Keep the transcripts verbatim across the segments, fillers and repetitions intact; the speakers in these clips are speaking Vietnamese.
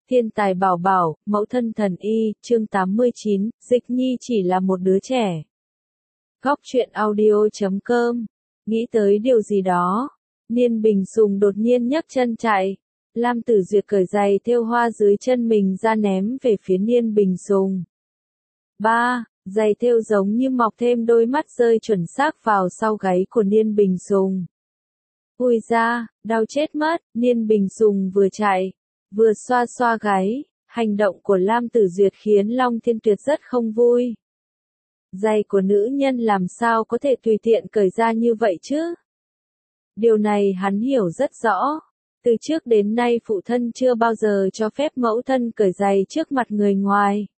Thiên tài bảo bảo, mẫu thân thần y, chương tám mươi chín, Dịch Nhi chỉ là một đứa trẻ. Góc truyện audio chấm com. Nghĩ tới điều gì đó, Niên Bình Sùng đột nhiên nhấc chân chạy. Lam Tử Duyệt cởi giày thêu hoa dưới chân mình ra ném về phía Niên Bình Sùng. Ba, giày thêu giống như mọc thêm đôi mắt rơi chuẩn xác vào sau gáy của Niên Bình Sùng. Ui da, đau chết mất, Niên Bình Sùng vừa chạy, vừa xoa xoa gáy, hành động của Lam Tử Duyệt khiến Long Thiên Tuyệt rất không vui. Giày của nữ nhân làm sao có thể tùy tiện cởi ra như vậy chứ? Điều này hắn hiểu rất rõ. Từ trước đến nay phụ thân chưa bao giờ cho phép mẫu thân cởi giày trước mặt người ngoài.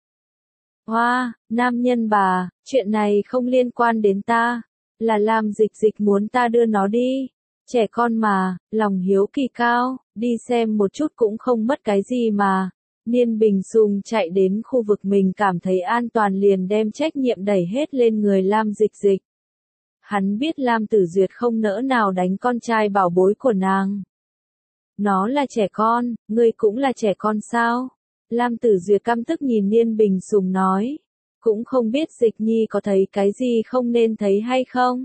Hoa, nam nhân bà, chuyện này không liên quan đến ta. Là Lam Dịch Dịch muốn ta đưa nó đi. Trẻ con mà, lòng hiếu kỳ cao, đi xem một chút cũng không mất cái gì mà. Niên Bình Sùng chạy đến khu vực mình cảm thấy an toàn liền đem trách nhiệm đẩy hết lên người Lam Dịch Dịch. Hắn biết Lam Tử Duyệt không nỡ nào đánh con trai bảo bối của nàng. Nó là trẻ con, ngươi cũng là trẻ con sao? Lam Tử Duyệt căm tức nhìn Niên Bình Sùng nói. Cũng không biết Dịch Nhi có thấy cái gì không nên thấy hay không?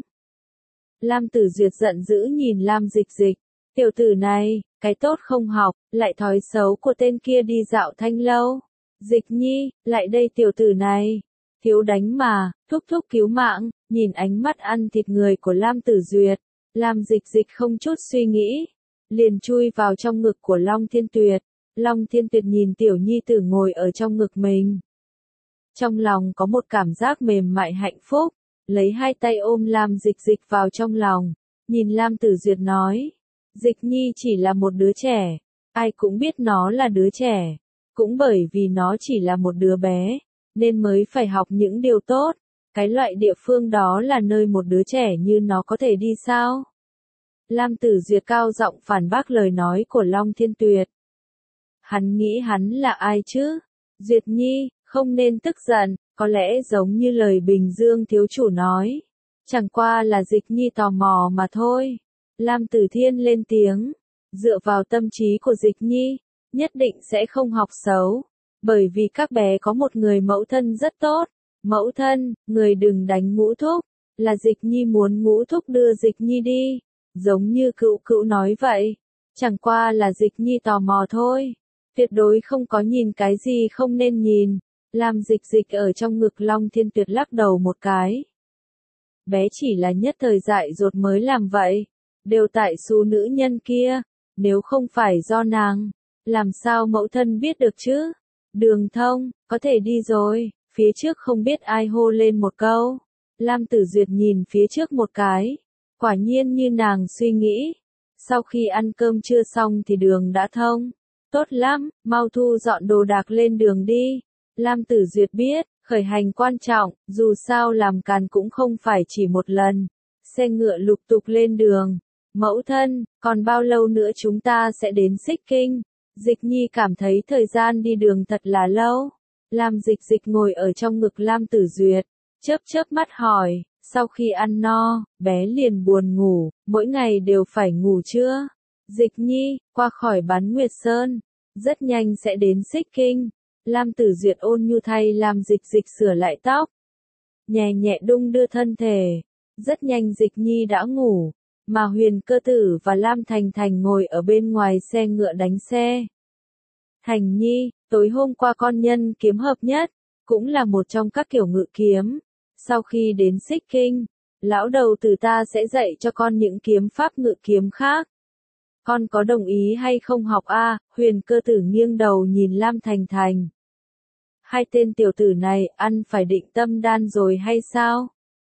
Lam Tử Duyệt giận dữ nhìn Lam Dịch Dịch. Tiểu tử này, cái tốt không học, lại thói xấu của tên kia đi dạo thanh lâu. Dịch Nhi, lại đây tiểu tử này. Thiếu đánh mà, thúc thúc cứu mạng, nhìn ánh mắt ăn thịt người của Lam Tử Duyệt. Lam Dịch Dịch không chút suy nghĩ. Liền chui vào trong ngực của Long Thiên Tuyệt. Long Thiên Tuyệt nhìn tiểu nhi tử ngồi ở trong ngực mình. Trong lòng có một cảm giác mềm mại hạnh phúc. Lấy hai tay ôm Lam Dịch Dịch vào trong lòng. Nhìn Lam Tử Duyệt nói. Dịch Nhi chỉ là một đứa trẻ. Ai cũng biết nó là đứa trẻ. Cũng bởi vì nó chỉ là một đứa bé. Nên mới phải học những điều tốt. Cái loại địa phương đó là nơi một đứa trẻ như nó có thể đi sao? Lam Tử Duyệt cao giọng phản bác lời nói của Long Thiên Tuyệt. Hắn nghĩ hắn là ai chứ? Duyệt Nhi, không nên tức giận, có lẽ giống như lời Bình Dương thiếu chủ nói. Chẳng qua là Dịch Nhi tò mò mà thôi. Lam Tử Thiên lên tiếng. Dựa vào tâm trí của Dịch Nhi, nhất định sẽ không học xấu. Bởi vì các bé có một người mẫu thân rất tốt. Mẫu thân, người đừng đánh Ngũ Thúc. Là Dịch Nhi muốn Ngũ Thúc đưa Dịch Nhi đi. Giống như cựu cựu nói vậy. Chẳng qua là Dịch Nhi tò mò thôi. Tuyệt đối không có nhìn cái gì không nên nhìn. Lam Dịch Dịch ở trong ngực Long Thiên Tuyệt lắc đầu một cái. Bé chỉ là nhất thời dại dột mới làm vậy. Đều tại số nữ nhân kia. Nếu không phải do nàng, làm sao mẫu thân biết được chứ? Đường thông, có thể đi rồi. Phía trước không biết ai hô lên một câu. Lam Tử Duyệt nhìn phía trước một cái. Quả nhiên như nàng suy nghĩ. Sau khi ăn cơm trưa xong thì đường đã thông. Tốt lắm, mau thu dọn đồ đạc lên đường đi. Lam Tử Duyệt biết, khởi hành quan trọng, dù sao làm càn cũng không phải chỉ một lần. Xe ngựa lục tục lên đường. Mẫu thân, còn bao lâu nữa chúng ta sẽ đến Xích Kinh? Dịch Nhi cảm thấy thời gian đi đường thật là lâu. Lam Dịch Dịch ngồi ở trong ngực Lam Tử Duyệt, chớp chớp mắt hỏi, sau khi ăn no, bé liền buồn ngủ, mỗi ngày đều phải ngủ chưa? Dịch Nhi, qua khỏi Bán Nguyệt Sơn, rất nhanh sẽ đến Xích Kinh. Lam Tử Duyệt ôn nhu thay Lam Dịch Dịch sửa lại tóc, nhẹ nhẹ đung đưa thân thể. Rất nhanh Dịch Nhi đã ngủ, mà Huyền Cơ Tử và Lam Thành Thành ngồi ở bên ngoài xe ngựa đánh xe. Thành Nhi, tối hôm qua con nhân kiếm hợp nhất, cũng là một trong các kiểu ngự kiếm. Sau khi đến Xích Kinh, lão đầu tử ta sẽ dạy cho con những kiếm pháp ngự kiếm khác. Con có đồng ý hay không học a? À? Huyền Cơ Tử nghiêng đầu nhìn Lam Thành Thành. Hai tên tiểu tử này ăn phải định tâm đan rồi hay sao?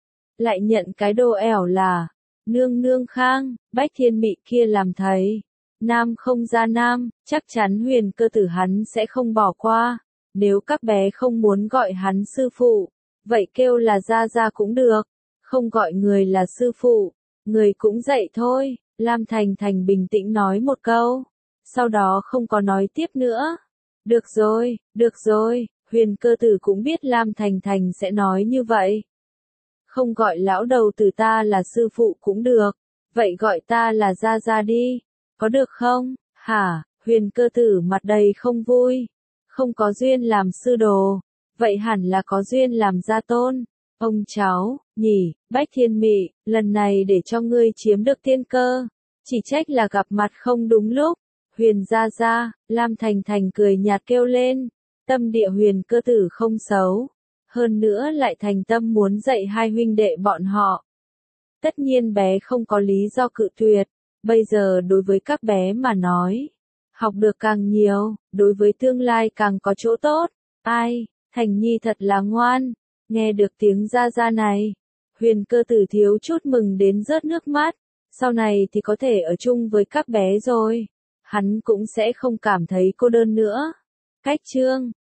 Lại nhận cái đồ ẻo là nương nương khang, Bách Thiên Mị kia làm thầy. Nam không ra nam, chắc chắn Huyền Cơ Tử hắn sẽ không bỏ qua. Nếu các bé không muốn gọi hắn sư phụ, vậy kêu là gia gia cũng được. Không gọi người là sư phụ, người cũng dạy thôi. Lam Thành Thành bình tĩnh nói một câu. Sau đó không có nói tiếp nữa. Được rồi, được rồi, Huyền Cơ Tử cũng biết Lam Thành Thành sẽ nói như vậy. Không gọi lão đầu tử ta là sư phụ cũng được. Vậy gọi ta là gia gia đi. Có được không? Hả? Huyền Cơ Tử mặt đầy không vui. Không có duyên làm sư đồ. Vậy hẳn là có duyên làm gia tôn. Ông cháu, nhỉ, Bách Thiên Mị, lần này để cho ngươi chiếm được tiên cơ. Chỉ trách là gặp mặt không đúng lúc. Huyền gia gia, Lam Thành Thành cười nhạt kêu lên. Tâm địa Huyền Cơ Tử không xấu. Hơn nữa lại thành tâm muốn dạy hai huynh đệ bọn họ. Tất nhiên bé không có lý do cự tuyệt. Bây giờ đối với các bé mà nói. Học được càng nhiều, đối với tương lai càng có chỗ tốt. Ai, Thành Nhi thật là ngoan. Nghe được tiếng gia gia này. Huyền Cơ Tử thiếu chút mừng đến rớt nước mắt. Sau này thì có thể ở chung với các bé rồi. Hắn cũng sẽ không cảm thấy cô đơn nữa. Cách chương